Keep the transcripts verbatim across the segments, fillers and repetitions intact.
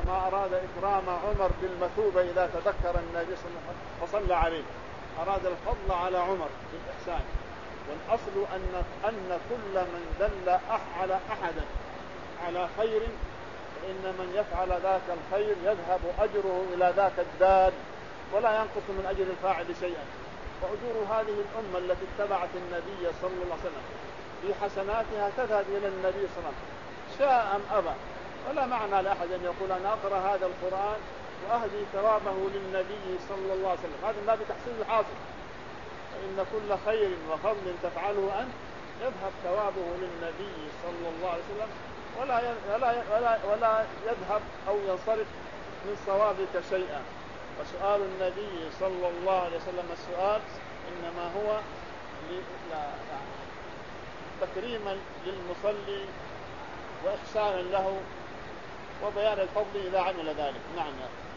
إنما أراد إكرام عمر بالمثوبة إذا تذكر النبي صلى الله عليه وسلم فصلى عليه، أراد الفضل على عمر بالإحسان. والأصل أن أن كل من دل على أحدا على خير فإن من يفعل ذاك الخير يذهب أجره إلى ذاك الدال ولا ينقص من أجر الفاعل شيئا. وأجور هذه الأمة التي اتبعت النبي صلى الله عليه وسلم في حسناتها تذهب إلى النبي صلى الله عليه وسلم شاء أم أبى. ولا معنى لأحد أن يقول أنا أقرأ هذا القرآن وأهدي ثوابه للنبي صلى الله عليه وسلم، هذا ما بتحصيل الحاصل. فإن كل خير وفضل تفعله أنت يذهب ثوابه للنبي صلى الله عليه وسلم ولا ولا ولا ولا يذهب أو ينصرف من صوابك شيئا. وسؤال النبي صلى الله عليه وسلم السؤال إنما هو تكريما للمصلي وإحسانا له وبيان الفضل إذا عمل ذلك. نعم.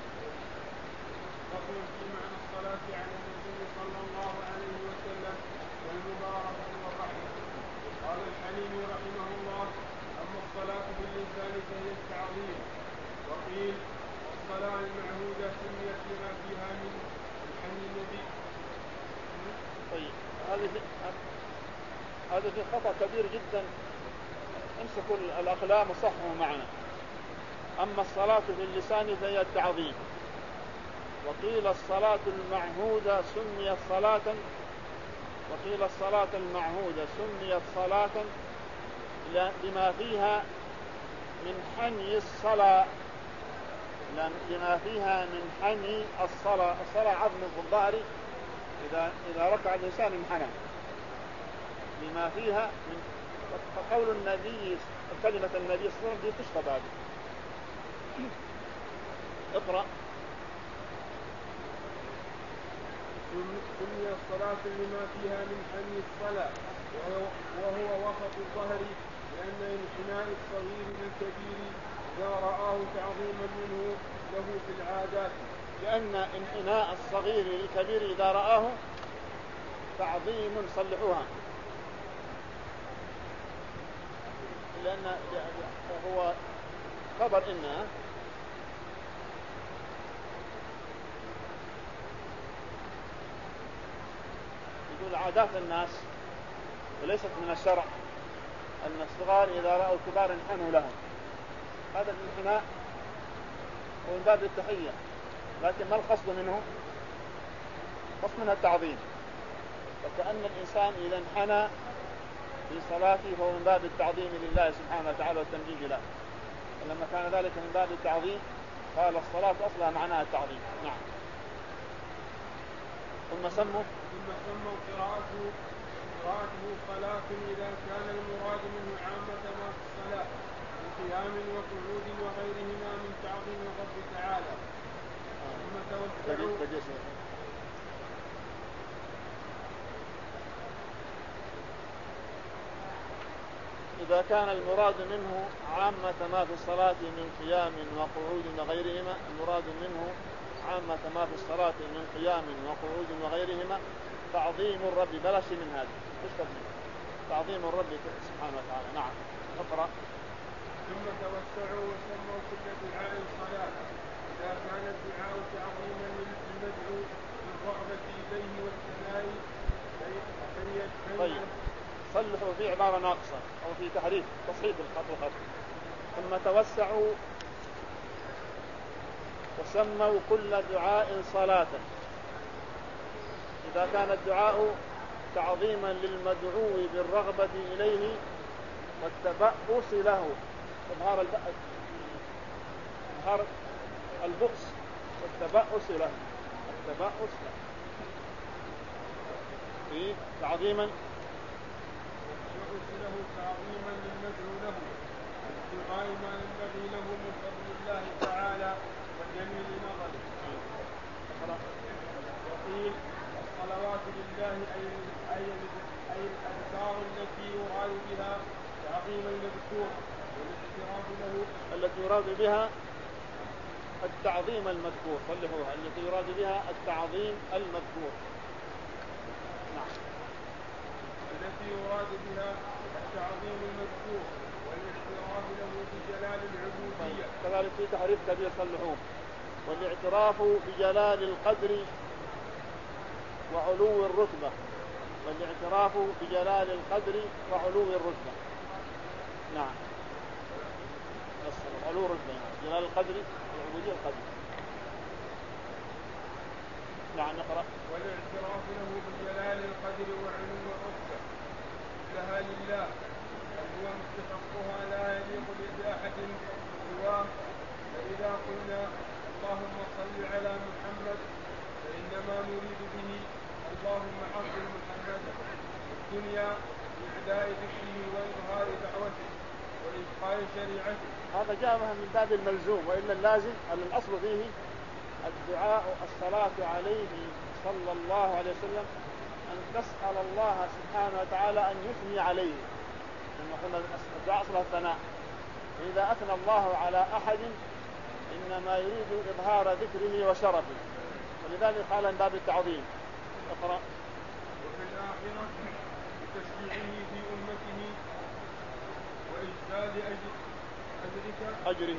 فضل في معنى الصلاة على النبي صلى الله عليه وسلم والمباركة والرحمة. قال الحليم رحمه الله: أما الصلاة باللسان فهي التعظيم. وقيل الصلاة المعهودة سميت لما فيها من الحمد النبي. طيب هذا هذا في خطأ كبير جدا، امسكوا الأقلام وصحوا معنا. أما الصلاة باللسان فهي التعظيم. وقيل الصلاة المعهودة سميت صلاة وقيل الصلاة المعهودة سميت صلاة لما فيها من حني الصلاة لما فيها من حني الصلاة. الصلاة عظم في الظهر إذا إذا ركع الإنسان انحنى لما فيها من فقول النبي كلمة النبي صلى الله عليه وسلم تشرب هذه. اقرأ. سمي الصلاة لما فيها من حمي الصلاة وهو وسط الظهر لأن انحناء الصغير للكبير إذا رآه تعظيما منه له في العادات. لأن انحناء الصغير للكبير إذا رآه تعظيم صلحوها، لأن هو خبر إنها يقول عادات الناس وليست من الشرع أن الصغار إذا رأوا الكبار انحنوا لهم. هذا الانحناء هو من باب التحية، لكن ما القصد منه؟ القصد منها التعظيم. وكأن الإنسان إذا انحنى في صلاته فهو من باب التعظيم لله سبحانه وتعالى والتمجيد له. ولما كان ذلك من باب التعظيم قال الصلاة أصلها معناها التعظيم. نعم. ثم سموا ثم سموا قراءته قراءته صلاة إذا كان المراد منه عامة ما في الصلاة من قيام وقعود وغيرهما من تعظيم الرب تعالى. ثم توسعوا إذا كان المراد منه عامة ما في الصلاة من قيام وقعود وغيرهما المراد منه عامة ما في الصلاة من قيام وقعود وغيرهما تعظيم الرب. بلاش من هذا تشتغل منه تعظيم الرب سبحانه وتعالى. نعم. اقرأ. ثم توسعوا وسموا كل دعاء الصلاة إذا كان الدعاء تعظيما للمدعو بالرغبة إليه والثناء. طيب صلحوا في عبارة ناقصة أو في تحريف تصحيح الخط الخط. ثم توسعوا وسموا كل دعاء صلاة إذا كان الدعاء تعظيما للمدعو بالرغبة إليه والتبأس له. إظهار البأس إظهار البؤس والتبأس له التبأس له في تعظيما له تعظيما للمدعو له ابتغاء ما ينبغي له من فضل الله تعالى وجميل نظره. وقيل الصلوات لله أي أي أي الأذكار التي يراد بها تعظيم المذكور والاحترام له التي يراد بها التعظيم المذكور. صلحوها التي يراد بها التعظيم المذكور. نعم. التي يراد بها التعظيم المذكور والاعتراف له بجلال العبودية. كذلك في تحريف كبيرة اللحوم، والاعتراف بجلال القدر وعلو الرتبة، والاعتراف بجلال القدر وعلو الرتبة. نعم، علو الرتبة، جلال القدر والعبودية القدر. نعم نقرأ. والاعتراف له بجلال القدر وعلو الرتبة لها لله، بل هو مستحقها لا يليق بأحد سواه. فإذا قلنا اللهم صل على محمد فإنما نريد به اللهم عظم محمدا في الدنيا بإعداء ذكره وإظهار دعوته وإبقاء شريعته. هذا جاء من باب الملزوم، وإلا اللازم الأصل فيه الدعاء الصلاة عليه صلى الله عليه وسلم، أن تسأل الله سبحانه وتعالى أن يثني عليه، لأنه قلنا الدعاء أصله الثناء. إذا أثنى الله على أحد إنما يريد إظهار ذكره وشرفه، ولذلك قال من باب التعظيم. اقرأ. وفي الآخرة بتشجيعه في أمته وإجزال أجرك أجره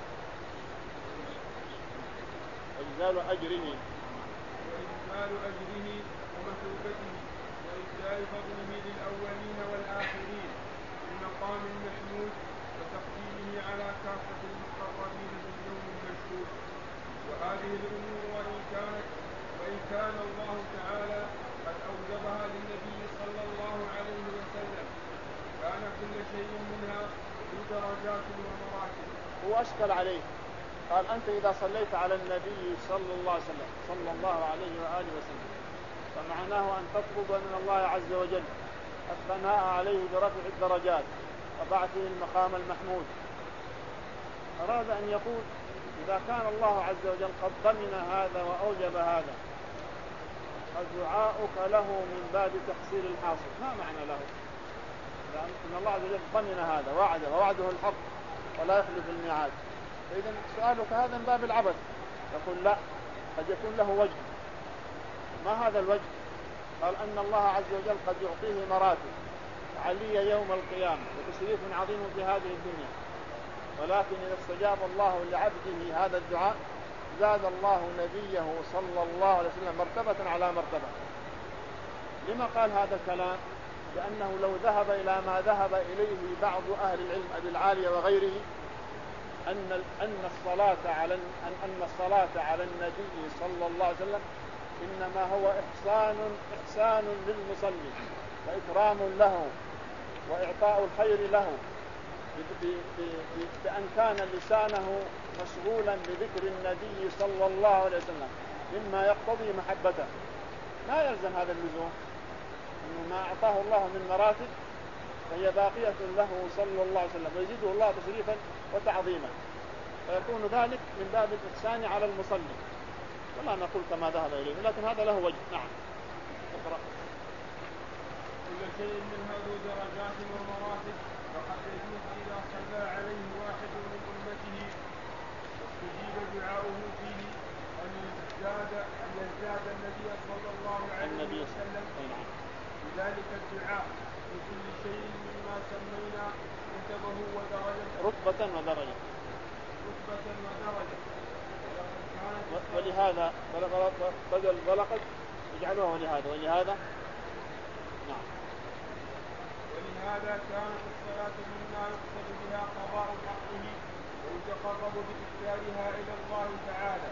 إجزال أجره وإجزال أجره ومثوبته وإجزال فضله للأولين والآخرين بالمقام المحمود وتقديمه على كافة المقربين في اليوم المشهود. وهذه الأمور وإن كانت وإن كان الله تعالى قد أوجبها للنبي صلى الله عليه وسلم، كان كل شيء منها في درجات ومراتب. هو أشكل عليه، قال أنت إذا صليت على النبي صلى الله عليه وسلم صلى الله عليه وآله وسلم فمعناه أن تطلب من الله عز وجل الثناء عليه برفع الدرجات وبعثه المقام المحمود. أراد أن يقول إذا كان الله عز وجل قد ضمن هذا وأوجب هذا، فدعاؤك له من باب تحصيل الحاصل. ما معنى له؟ لأن الله عز وجل ضمن هذا وعده، ووعده الحق ولا يخلف الميعاد. فإذا سؤالك هذا من باب العبث. يقول لا، قد يكون له وجه. ما هذا الوجه؟ قال أن الله عز وجل قد يعطيه مراتب علية يوم القيامة وتشريف عظيم في هذه الدنيا، ولكن إذا استجاب الله لعبده هذا الدعاء زاد الله نبيه صلى الله عليه وسلم مرتبة على مرتبة. لما قال هذا الكلام؟ لأنه لو ذهب إلى ما ذهب إليه بعض أهل العلم أبي العالية وغيره أن أن الصلاة على أن أن الصلاة على النبي صلى الله عليه وسلم إنما هو إحسان إحسان للمصلي وإكرام له وإعطاء الخير له، بأن كان لسانه مشغولا بذكر النبي صلى الله عليه وسلم مما يقتضي محبته. لا يلزم هذا اللزوم، إنه ما أعطاه الله من مراتب فهي باقية له صلى الله عليه وسلم، ويزيده الله تشريفا وتعظيما، فيكون ذلك من باب الإحسان على المصلي، ولا نقول كما ذهب إليه، لكن هذا له وجه. نعم اقرأ. كل شيء منها ذو درجات ومراتب، وقد يجوز إذا صلى عليه واحد من أمته واستجيب دعاؤه فيه أن يزداد أن يزداد النبي صلى الله عليه وسلم بذلك الدعاء في كل شيء مما سمينا رتبه ودرجة رتبة ودرجة رتبة ودرجة. ولهذا بدل ولقد يجعلوه لهذا ولهذا نعم ولهذا كانت الصلاة مما يقصد بها قضاء حقه ويتقرب بإكثارها إلى الله تعالى.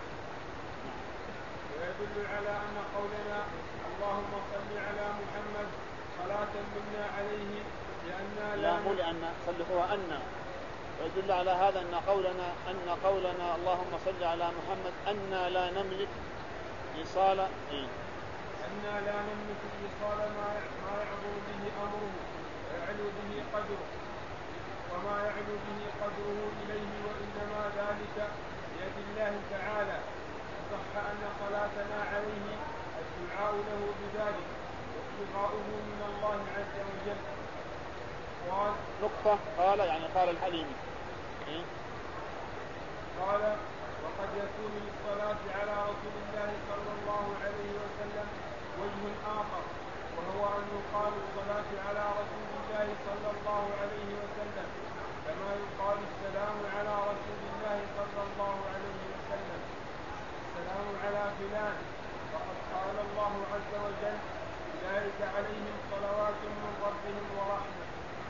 ويدل على أن قولنا اللهم صل على محمد صلاة منا عليه لأننا لا مو لأن صلحوها أن ويدل على هذا أن قولنا أن قولنا اللهم صل على محمد أن لا نملك إيصال إيه؟ أن لا نملك إيصال ما ما يعظم به أمره ويعلو به قدره وما يعلو به قدره إليه، وإنما ذلك بيد الله تعالى. صح أن صلاتنا عليه الدعاء له بذلك وابتغاؤه من الله عز وجل. قال نقطة قال يعني قال الحليمي إيه؟ قال وقد يكون للصلاة على رسول الله صلى الله عليه وسلم وجه آخر، وهو أن يقال الصلاة على رسول الله صلى الله عليه وسلم كما يقال السلام على رسول الله صلى الله عليه وسلم السلام على فلان، فقد قال الله عز وجل أولئك عليهم صلوات من ربهم ورحمة.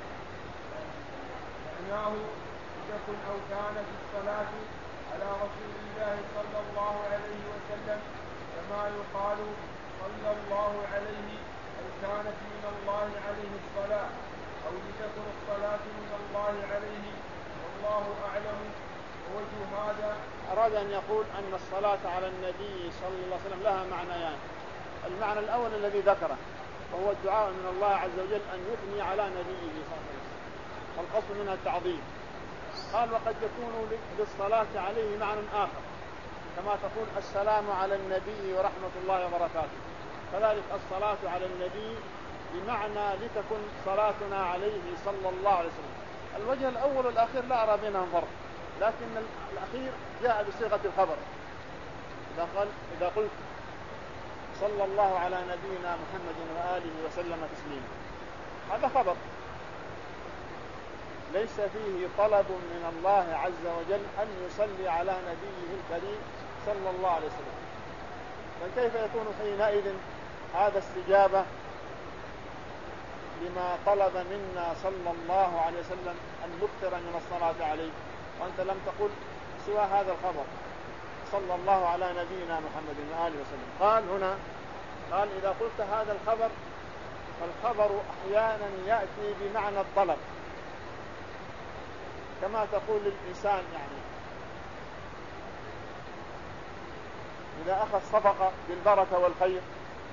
معناه تكن أو كانت الصلاة على رسول الله صلى الله عليه وسلم كما يقال صلى الله عليه أو كانت من الله عليه الصلاة، أو لتكن الصلاة من الله عليه، والله أعلم. ووجه هذا أراد أن يقول أن الصلاة على النبي صلى الله عليه وسلم لها معنيان. المعنى الأول الذي ذكره وهو الدعاء من الله عز وجل أن يثني على نبيه صلى الله عليه وسلم، والقصد منها التعظيم. قال وقد يكون للصلاة عليه معنى آخر، كما تقول السلام على النبي ورحمة الله وبركاته، كذلك الصلاة على النبي بمعنى لتكن صلاتنا عليه صلى الله عليه وسلم. الوجه الأول والأخير لا أرى بينهم فرق، لكن الأخير جاء بصيغة الخبر. إذا قال إذا قلت صلى الله على نبينا محمد وآله وسلم تسليما، هذا خبر ليس فيه طلب من الله عز وجل أن يصلي على نبيه الكريم صلى الله عليه وسلم، فكيف يكون حينئذ هذا استجابة لما طلب منا صلى الله عليه وسلم أن نكثر من الصلاة عليه، وأنت لم تقل سوى هذا الخبر صلى الله على نبينا محمد وآله وسلم. قال هنا قال إذا قلت هذا الخبر، فالخبر أحيانا يأتي بمعنى الطلب، كما تقول للإنسان يعني إذا أخذ صفقة بالبركة والخير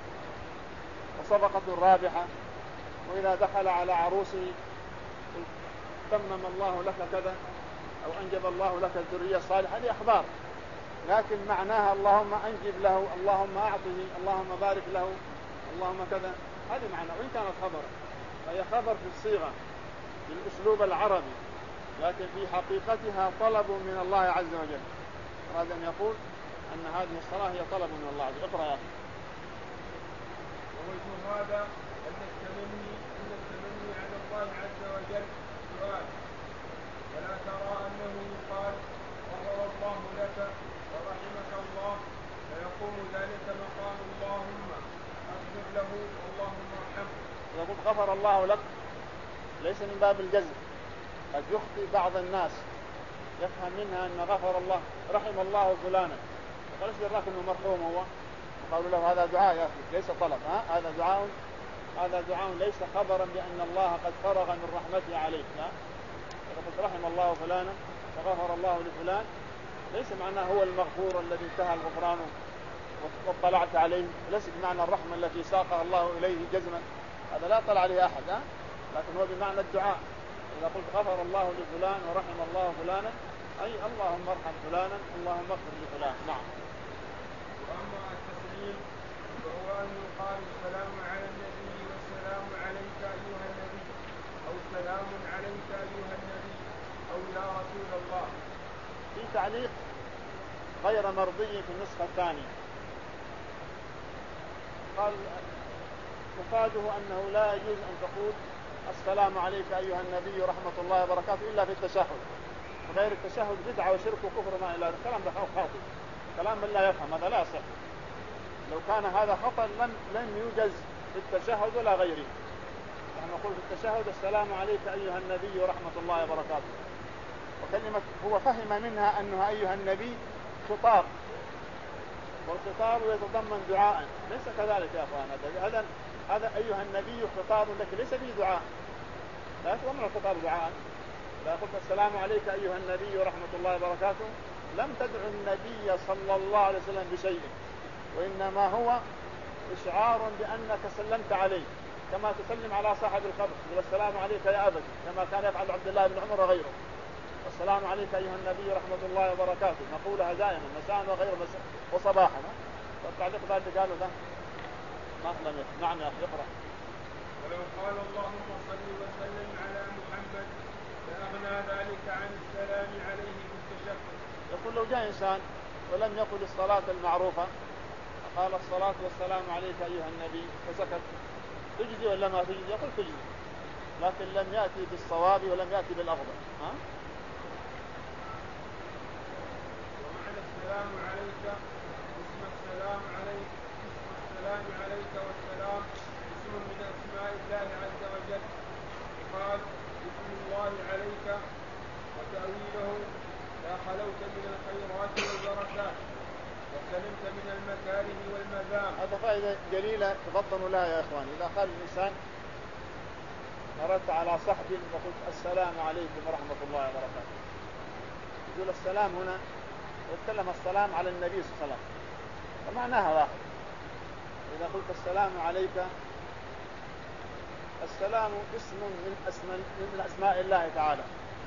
وصفقة رابحة، وإذا دخل على عروسه تمم الله لك كذا أو أنجب الله لك الذرية الصالحة، هذه أخبار، لكن معناها اللهم أنجب له، اللهم أعطه، اللهم بارك له، اللهم كذا، هذه معنى وإن كانت خبرا، فهي خبر في الصيغة بالأسلوب العربي، لكن في حقيقتها طلب من الله عز وجل. أراد أن يقول أن هذه الصلاة هي طلب من الله عز وجل. اقرأ يا أخي. ووجه هذا أن التمني أن التمني على الله عز وجل سؤال، ولا ترى أنه يقال غفر الله لك ورحمك الله، فيقوم ذلك مقام اللهم اغفر له اللهم ارحمه. يقول غفر الله لك ليس من باب الجزم، قد يخطئ بعض الناس يفهم منها أن غفر الله رحم الله فلانا، فقال ايش دراك انه مرحوم هو؟ وقالوا له هذا دعاء يا أخي ليس طلب، ها هذا دعاء، هذا دعاء ليس خبرا بأن الله قد فرغ من رحمته عليك، لا. فقد رحم الله فلانا فغفر الله لفلان ليس معناه هو المغفور الذي انتهى الغفران واطلعت عليه، ليس بمعنى الرحمة التي ساقها الله إليه جزما، هذا لا طلع عليه أحد، ها؟ لكن هو بمعنى الدعاء. إذا قلت غفر الله لفلان ورحم الله فلانا أي اللهم ارحم فلانا، اللهم اغفر لفلان. نعم. وأما التسليم فهو أن يقال السلام على النبي والسلام عليك أيها النبي، أو سلام عليك أيها النبي، أو يا رسول الله. في تعليق غير مرضي في النسخة الثانية، قال مفاده أنه لا يجوز أن تقول السلام عليك أيها النبي ورحمة الله وبركاته إلا في التشهد، وغير التشهد بدعة وشرك وكفر ما إلى ذلك، كلام ده خاطئ، كلام من لا يفهم، هذا لا يصح. لو كان هذا خطأ لم لم يوجز في التشهد ولا غيره. نحن نقول في التشهد السلام عليك أيها النبي ورحمة الله وبركاته، وكلمة هو فهم منها أنها أيها النبي خطاب، والخطاب يتضمن دعاء، ليس كذلك يا أخوان. هذا هذا أيها النبي خطاب لك ليس به دعاء، لا يتضمن الخطاب دعاء. إذا قلت السلام عليك أيها النبي ورحمة الله وبركاته لم تدعو النبي صلى الله عليه وسلم بشيء، وإنما هو إشعار بأنك سلمت عليه، كما تسلم على صاحب القبر والسلام عليك يا أبتي، كما كان يفعل عبد الله بن عمر وغيره. السلام عليك أيها النبي ورحمة الله وبركاته نقولها دائما مساء وغير مساء وصباحا. والتعليق ذلك قالوا ذا ما لم يفهم. نعم يا أخي اقرأ. ولو قال اللهم صل وسلم على محمد لأغنى ذلك عن السلام عليه بالتشهد. يقول لو جاء إنسان ولم يقل الصلاة المعروفة، قال الصلاة والسلام عليك أيها النبي فسكت، تجزي ولا ما تجزي؟ يقول تجزي، لكن لم يأتي بالصواب ولم يأتي بالأفضل. ها؟ ومعنى السلام عليك اسم السلام عليك اسم السلام عليك والسلام اسم من أسماء الله عز وجل. قال اسم الله عليك وتأويله لا خلوت من الخيرات والبركات وسلمت من المكاره والمذام. هذا فائدة جليلة تفضلوا لها يا إخواني. إذا قال الإنسان مررت على صحبي وقلت السلام عليكم ورحمة الله وبركاته، يقول السلام هنا يتكلم السلام على النبي صلى الله عليه وسلم فمعناها واحد. إذا قلت السلام عليك، السلام اسم من أسماء, من أسماء الله تعالى،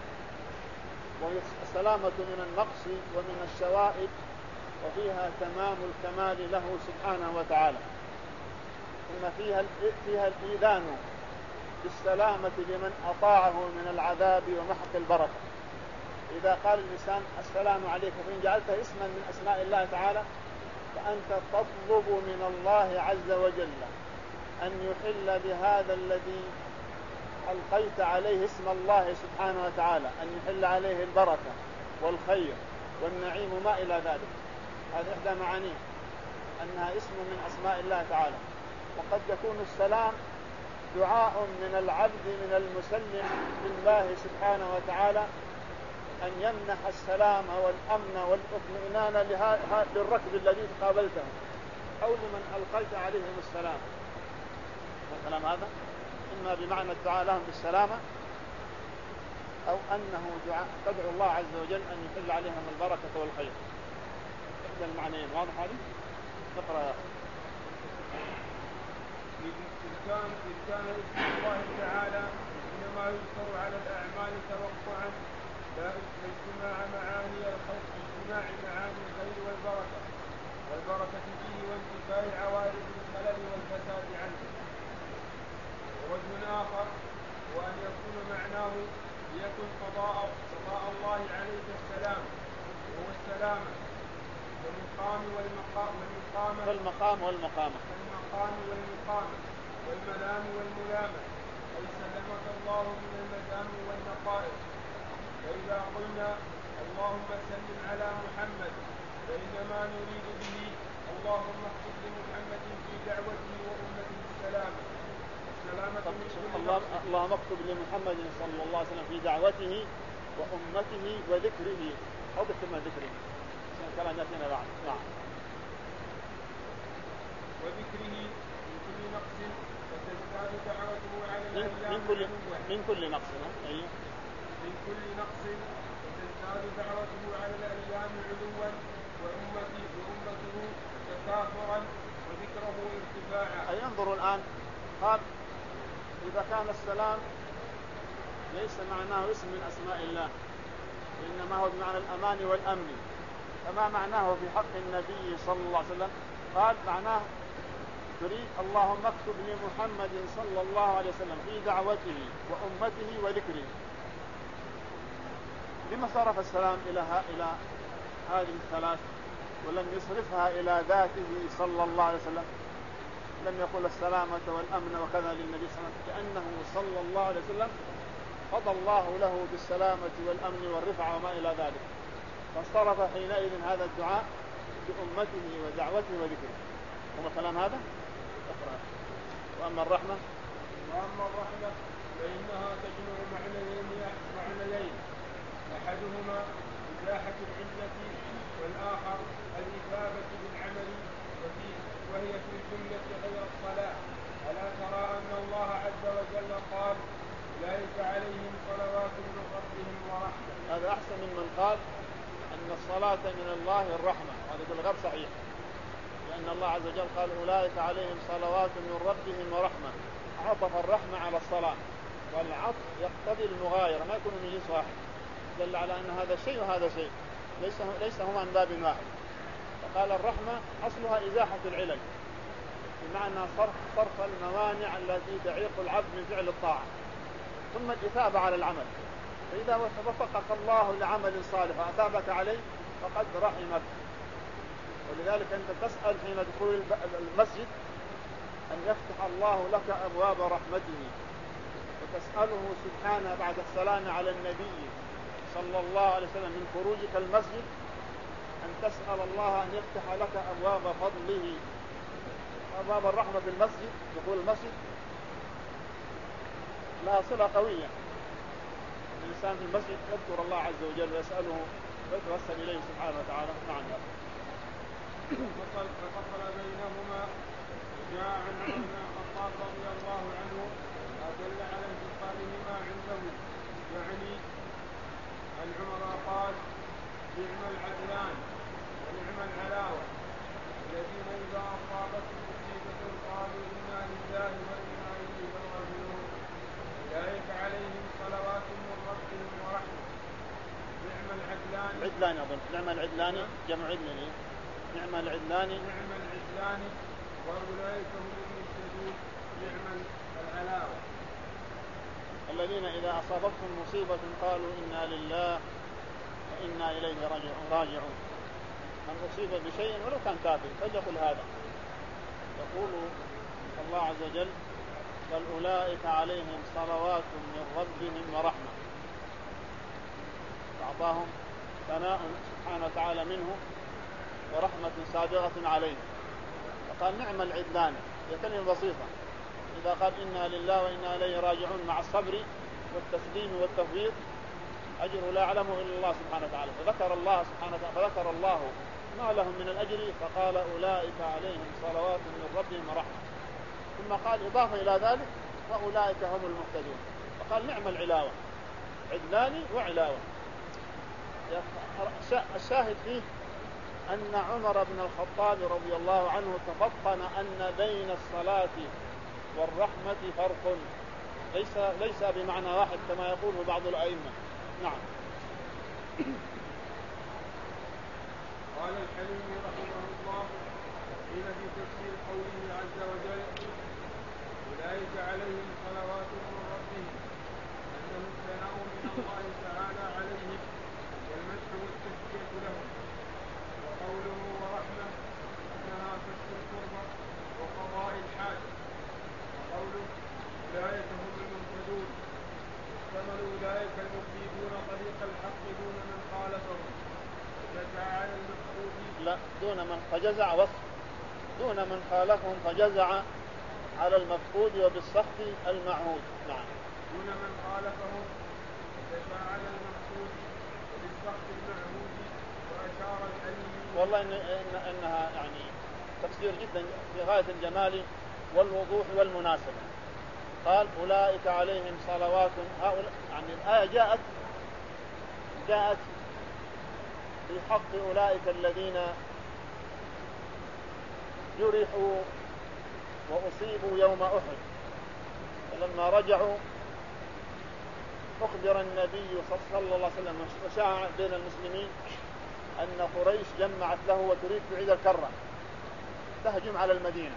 والسلامة من النقص ومن الشوائب، وفيها تمام الكمال له سبحانه وتعالى. ثم فيها فيها الإيذان بالسلامة لمن أطاعه من العذاب ومحق البركة. إذا قال الإنسان السلام عليك فإن جعلته اسما من أسماء الله تعالى فأنت تطلب من الله عز وجل أن يحل بهذا الذي ألقيت عليه اسم الله سبحانه وتعالى، أن يحل عليه البركة والخير والنعيم وما إلى ذلك. هذه إحدى معانيه أنها اسم من أسماء الله تعالى. وقد يكون السلام دعاء من العبد من المسلم بالله سبحانه وتعالى أن يمنح السلام والأمن والاطمئنان للركب الذي تقابلته أو لمن ألقيت عليهم السلام. والكلام هذا إما بمعنى الدعاء لهم بالسلامة أو أنه دعاء تدعو الله عز وجل أن يحل عليهم البركة والخير. إحدى المعنيين. واضح هذه؟ نقرأ يا أخي. إذ كان إذ كان اسم الله تعالى إنما يذكر على الأعمال توقعا لا اجتماع معاني الخير اجتماع معاني الخير والبركة والبركة فيه وانتفاء عوارض الخلل والفساد عنه. ووجه آخر وأن يكون معناه ليكن قضاء قضاء الله عليك السلام وهو السلامة والمقام والمقام والمقام والمقام والمقامة والمقام والمقامة والملام والملامة أي سلمك الله من المدام والنقائص. فإذا قلنا اللهم سلم على محمد فإنما نريد به اللهم اكتب لمحمد في دعوته وأمته السلام السلامة من كل الله اللهم اكتب لمحمد صلى الله عليه وسلم في دعوته وأمته وذكره أو بكلمة ذكره كلام يأتينا بعد. نعم. وذكره من كل نقص وتزداد دعوته على الأيام من كل من كل نقص. أي من كل نقص وتزداد دعوته على الأيام علوا وأمته وأمته تكاثرا وذكره ارتفاعا. أي انظروا الآن قال إذا كان السلام ليس معناه اسم من أسماء الله وإنما هو بمعنى الأمان والأمن، فما معناه في حق النبي صلى الله عليه وسلم؟ قال معناه تريد اللهم اكتب لمحمد صلى الله عليه وسلم في دعوته وأمته وذكره. لما صرف السلام إلى إلى هذه الثلاث ولم يصرفها إلى ذاته صلى الله عليه وسلم؟ لم يقل السلامة والأمن وكذا للنبي صلى الله عليه وسلم، كأنه صلى الله عليه وسلم قضى الله له بالسلامة والأمن والرفعة وما إلى ذلك، فاصطرف حينئذ هذا الدعاء بأمته ودعوته وذكره. هو كلام هذا؟ اقرأ. وأما الرحمة وأما الرحمة فإنها تجمع معنيين معنيين أحدهما إزاحة العلة والآخر الإثابة بالعمل وهي في الجملة غير الصلاة. ألا ترى أن الله عز وجل قال أولئك عليهم صلوات من ربهم ورحمة. هذا أحسن ممن قال أن الصلاة من الله الرحمة، هذا يقول غير صحيح، لأن الله عز وجل قال أولئك عليهم صلوات من ربهم ورحمة، عطف الرحمة على الصلاة، والعطف يقتضي المغايرة ما يكون من جنس واحد، دل على أن هذا شيء وهذا شيء ليس ليس هما من باب واحد. فقال الرحمة أصلها إزاحة العلل بمعنى صرف صرف الموانع التي تعيق العبد من فعل الطاعة، ثم الإثابة على العمل. فإذا وفقك الله لعمل صالح وأثابك عليه فقد رحمك. ولذلك أنت تسأل حين دخول المسجد أن يفتح الله لك أبواب رحمته، وتسأله سبحانه بعد السلام على النبي صلى الله عليه وسلم من خروجك المسجد أن تسأل الله أن يفتح لك أبواب فضله. أبواب الرحمة في المسجد، دخول المسجد لها صلة قوية. الإنسان في المسجد يذكر الله عز وجل ويسأله ويتوسل إليه سبحانه وتعالى. نعم. ففصل بينهما وجاء عن عمر بن الخطاب رضي الله عنه ما دل على انتصارهما عنده، يعني عن عمر قال: نعم العدلان ونعم العلاوة الذين إذا أصابتهم مصيبة قالوا إنا لله وإنا إليه راجعون أولئك عليهم صلوات من ربهم ورحمة. نعم العدلان عدلان أظن نعم العدلان جمع عدلان نعم العدلان نعم العدلان وأولئك هم المهتدون. نعم العلاوة الذين إذا أصابتهم مصيبة قالوا إنا لله وإنا إليه راجعون. من أصيب بشيء ولو كان كافر فليقل هذا. يقول الله عز وجل: بل أولئك عليهم صلوات من ربهم ورحمة. فأعطاهم ثناء سبحانه وتعالى منه ورحمة سابغة عليه. فقال نعم العدلان، هي كلمة بسيطة. إذا قال إنا لله وإنا إليه راجعون مع الصبر والتسليم والتفويض أجر لا يعلمه إلا الله سبحانه وتعالى. فذكر الله سبحانه وتعالى فذكر الله ما لهم من الأجر فقال أولئك عليهم صلوات من ربهم ورحمة، ثم قال إضافة إلى ذلك وأولئك هم المهتدون. فقال نعم العلاوة، عدلان وعلاوة. الشاهد فيه أن عمر بن الخطاب رضي الله عنه تفطن أن بين الصلاة والرحمة فرق، ليس ليس بمعنى واحد كما يقول بعض الأئمة. نعم. قال الحليمي رحمه الله قيل في تفسير قوله عز وجل: أولئك عليهم صلوات من ربهم، أنه الثناء من الله تعالى عليهم والمدح والتزكية لهم. وقوله ورحمة أنها كشف الكربة وقضاء الحاجة. وقوله أولئك هم المهتدون اشتمل أولئك المفيدون طريق الحق دون من خالفهم فجزع على المفقود. لا دون من فجزع وصف دون من خالفهم فجزع على المفقود وبالسخط المعهود. نعم. دون من خالفهم فجزع على المفقود وبالسخط المعهود. وأشار الحليم والله إن إن إنها يعني تفسير جدا في غاية الجمال والوضوح والمناسبة. قال أولئك عليهم صلوات، هؤلاء يعني الآية جاءت جاءت في حق أولئك الذين جرحوا وأصيبوا يوم أحد، فلما رجعوا أخبر النبي صلى الله عليه وسلم وشاع بين المسلمين أن قريش جمعت له وتريد تعيد الكرة تهجم على المدينة.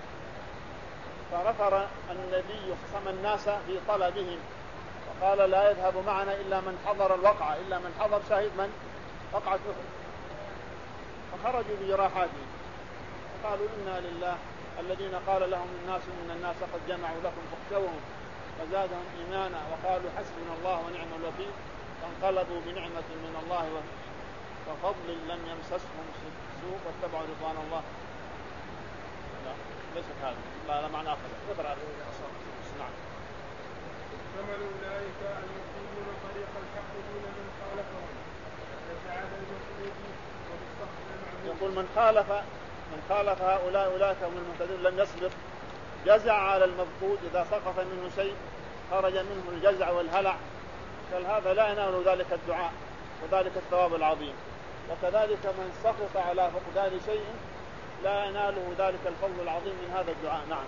فنفر النبي خصم الناس في طلبهم وقال لا يذهب معنا إلا من حضر الوقعة، إلا من حضر شاهد من وقعة أحد. فخرجوا بجراحاتهم فقالوا إنا لله. الذين قال لهم الناس إن الناس قد جمعوا لكم فاخشوهم فزادهم إيمانا وقالوا حسبنا الله ونعم الوكيل فانقلبوا بنعمة من الله وفضل لم يمسسهم سوء واتبعوا رضوان الله. لا ليس هذا، لا لا معنى آخر. اقرأ. نعم. اشتمل أولئك المفيدون طريق الحق دون من خالفهم فجزع على المفقود وبالسخط المعهود. يقول من خالف من خالف هؤلاء أولئك هم المهتدون لم يصبر، جزع على المفقود. إذا سقط منه شيء خرج منه الجزع والهلع، فهذا لا ينال ذلك الدعاء وذلك الثواب العظيم. وكذلك من سقط على فقدان شيء لا يناله ذلك الفضل العظيم من هذا الدعاء. نعم.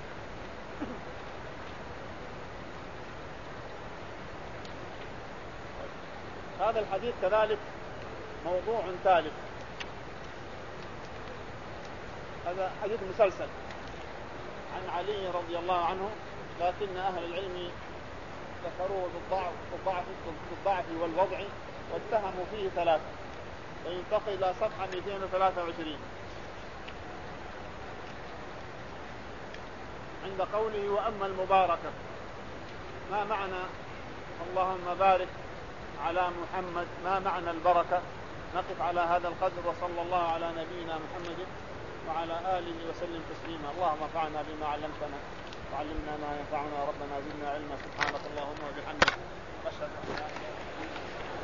هذا الحديث كذلك موضوع ثالث. هذا حديث مسلسل عن علي رضي الله عنه، لكن أهل العلم ذكروه بالضعف, بالضعف, بالضعف والوضع واتهموا فيه ثلاثة، وينتقل إلى صفحة مئتين وثلاثة وعشرين. عند قوله وأما المباركة، ما معنى اللهم بارك على محمد؟ ما معنى البركة؟ نقف على هذا القدر، وصلى الله على نبينا محمد وعلى آله وسلم تسليما. اللهم انفعنا بما علمتنا وعلمنا ما ينفعنا، ربنا زدنا علما. سبحانك اللهم وبحمدك، أشهد أن لا إله إلا أنت.